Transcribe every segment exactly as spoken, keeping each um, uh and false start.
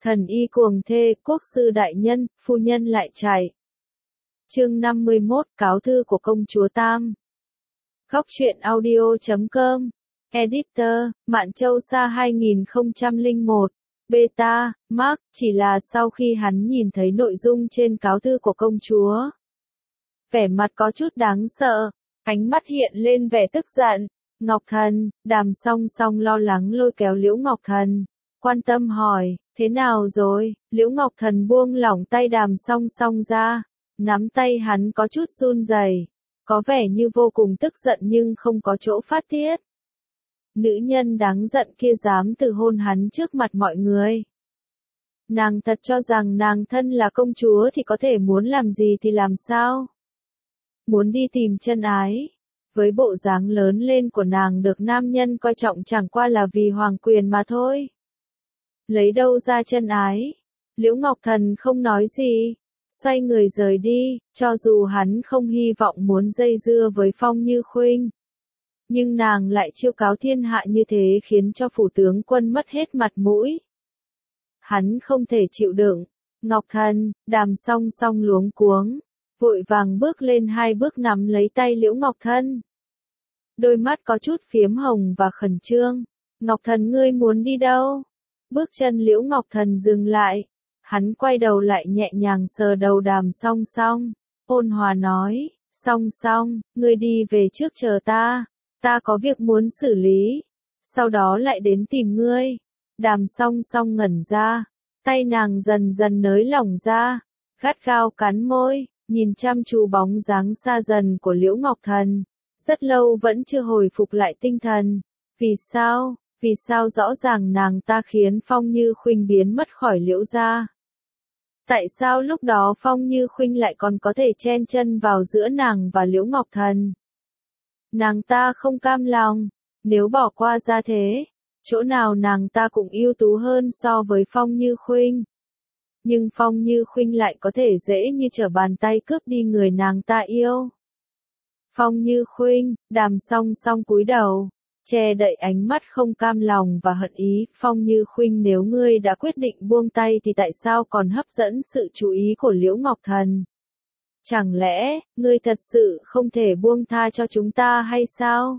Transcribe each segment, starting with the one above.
Thần y cuồng thê, quốc sư đại nhân, phu nhân lại chạy. Chương năm mươi mốt, cáo thư của công chúa Tam. Góc truyện audio chấm com. Editor, Mạn Châu Sa hai nghìn không trăm lẻ một. Beta, Mark, chỉ là sau khi hắn nhìn thấy nội dung trên cáo thư của công chúa. Vẻ mặt có chút đáng sợ, ánh mắt hiện lên vẻ tức giận. Ngọc Thần, Đàm Song Song lo lắng lôi kéo Liễu Ngọc Thần, quan tâm hỏi, thế nào rồi? Liễu Ngọc Thần buông lỏng tay Đàm Song Song ra, nắm tay hắn có chút run rẩy, có vẻ như vô cùng tức giận nhưng không có chỗ phát tiết. Nữ nhân đáng giận kia dám từ hôn hắn trước mặt mọi người. Nàng thật cho rằng nàng thân là công chúa thì có thể muốn làm gì thì làm sao? Muốn đi tìm chân ái. Với bộ dáng lớn lên của nàng được nam nhân coi trọng chẳng qua là vì hoàng quyền mà thôi. Lấy đâu ra chân ái? Liễu Ngọc Thần không nói gì, xoay người rời đi, cho dù hắn không hy vọng muốn dây dưa với Phong Như Khuynh. Nhưng nàng lại chiêu cáo thiên hạ như thế khiến cho phủ tướng quân mất hết mặt mũi. Hắn không thể chịu đựng. Ngọc Thần, Đàm Song Song luống cuống, vội vàng bước lên hai bước nắm lấy tay Liễu Ngọc Thần. Đôi mắt có chút phiếm hồng và khẩn trương. Ngọc Thần, ngươi muốn đi đâu? Bước chân Liễu Ngọc Thần dừng lại. Hắn quay đầu lại nhẹ nhàng sờ đầu Đàm Song Song, ôn hòa nói, Song Song, ngươi đi về trước chờ ta, ta có việc muốn xử lý, sau đó lại đến tìm ngươi. Đàm Song Song ngẩn ra, tay nàng dần dần nới lỏng ra, gắt gao cắn môi, nhìn chăm chú bóng dáng xa dần của Liễu Ngọc Thần, rất lâu vẫn chưa hồi phục lại tinh thần. Vì sao, vì sao rõ ràng nàng ta khiến Phong Như Khuynh biến mất khỏi Liễu gia? Tại sao lúc đó Phong Như Khuynh lại còn có thể chen chân vào giữa nàng và Liễu Ngọc Thần? Nàng ta không cam lòng, nếu bỏ qua ra thế, chỗ nào nàng ta cũng ưu tú hơn so với Phong Như Khuynh. Nhưng Phong Như Khuynh lại có thể dễ như trở bàn tay cướp đi người nàng ta yêu. Phong Như Khuynh, Đàm Song Song cúi đầu, che đậy ánh mắt không cam lòng và hận ý. Phong Như Khuynh, nếu ngươi đã quyết định buông tay thì tại sao còn hấp dẫn sự chú ý của Liễu Ngọc Thần? Chẳng lẽ, ngươi thật sự không thể buông tha cho chúng ta hay sao?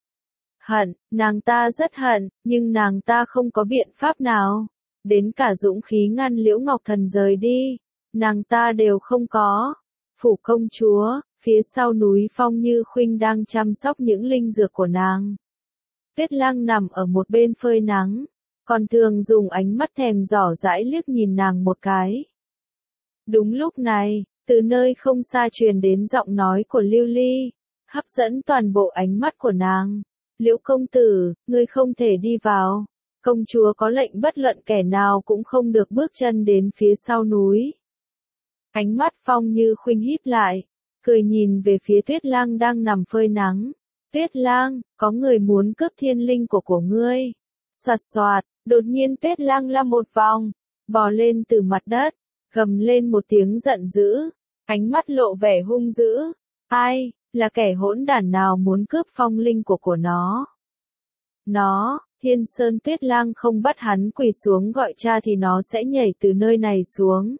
Hận, nàng ta rất hận, nhưng nàng ta không có biện pháp nào. Đến cả dũng khí ngăn Liễu Ngọc Thần rời đi, nàng ta đều không có. Phủ công chúa, phía sau núi Phong Như Khuynh đang chăm sóc những linh dược của nàng. Tuyết Lang nằm ở một bên phơi nắng, còn thường dùng ánh mắt thèm dò dãi liếc nhìn nàng một cái. Đúng lúc này, từ nơi không xa truyền đến giọng nói của Lưu Ly, hấp dẫn toàn bộ ánh mắt của nàng. Liễu công tử, ngươi không thể đi vào. Công chúa có lệnh bất luận kẻ nào cũng không được bước chân đến phía sau núi. Ánh mắt Phong Như Khuynh híp lại, cười nhìn về phía Tuyết Lang đang nằm phơi nắng. Tuyết Lang, có người muốn cướp thiên linh của của ngươi. Soạt soạt, đột nhiên Tuyết Lang la một vòng, bò lên từ mặt đất, gầm lên một tiếng giận dữ, ánh mắt lộ vẻ hung dữ. Ai, là kẻ hỗn đản nào muốn cướp phong linh của của nó? Nó, Thiên Sơn Tuyết Lang không bắt hắn quỳ xuống gọi cha thì nó sẽ nhảy từ nơi này xuống.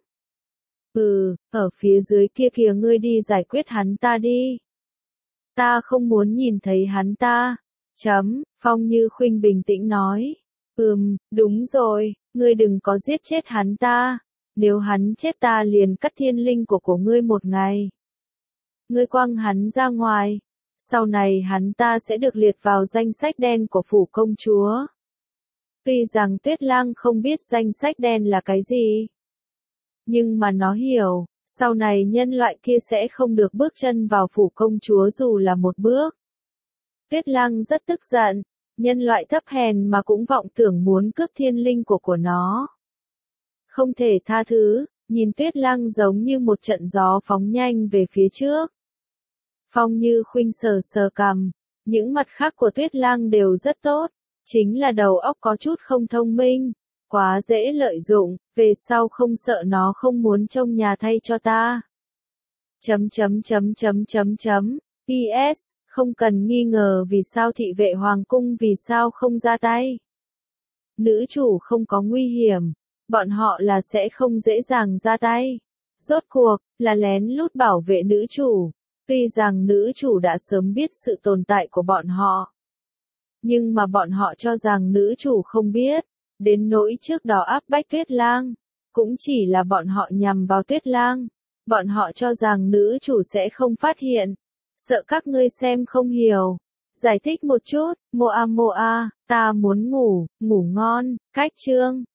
Ừ, ở phía dưới kia kìa, ngươi đi giải quyết hắn ta đi. Ta không muốn nhìn thấy hắn ta. Chấm, Phong Như Khuynh bình tĩnh nói. Ừm, đúng rồi, ngươi đừng có giết chết hắn ta. Nếu hắn chết ta liền cắt thiên linh của của ngươi một ngày. Ngươi quăng hắn ra ngoài. Sau này hắn ta sẽ được liệt vào danh sách đen của phủ công chúa. Tuy rằng Tuyết Lang không biết danh sách đen là cái gì, nhưng mà nó hiểu, sau này nhân loại kia sẽ không được bước chân vào phủ công chúa dù là một bước. Tuyết Lang rất tức giận, nhân loại thấp hèn mà cũng vọng tưởng muốn cướp thiên linh của của nó. Không thể tha thứ, nhìn Tuyết Lang giống như một trận gió phóng nhanh về phía trước. Phong Như Khuynh sờ sờ cằm, những mặt khác của Tuyết Lang đều rất tốt, chính là đầu óc có chút không thông minh, quá dễ lợi dụng, về sau không sợ nó không muốn trông nhà thay cho ta. Chấm chấm chấm chấm chấm chấm, pê ét, không cần nghi ngờ vì sao thị vệ hoàng cung vì sao không ra tay. Nữ chủ không có nguy hiểm, bọn họ là sẽ không dễ dàng ra tay. Rốt cuộc, là lén lút bảo vệ nữ chủ. Tuy rằng nữ chủ đã sớm biết sự tồn tại của bọn họ. Nhưng mà bọn họ cho rằng nữ chủ không biết. Đến nỗi trước đó áp bách Tuyết Lang. Cũng chỉ là bọn họ nhằm vào Tuyết Lang. Bọn họ cho rằng nữ chủ sẽ không phát hiện. Sợ các ngươi xem không hiểu. Giải thích một chút, Moa Moa, ta muốn ngủ, ngủ ngon, cách chương.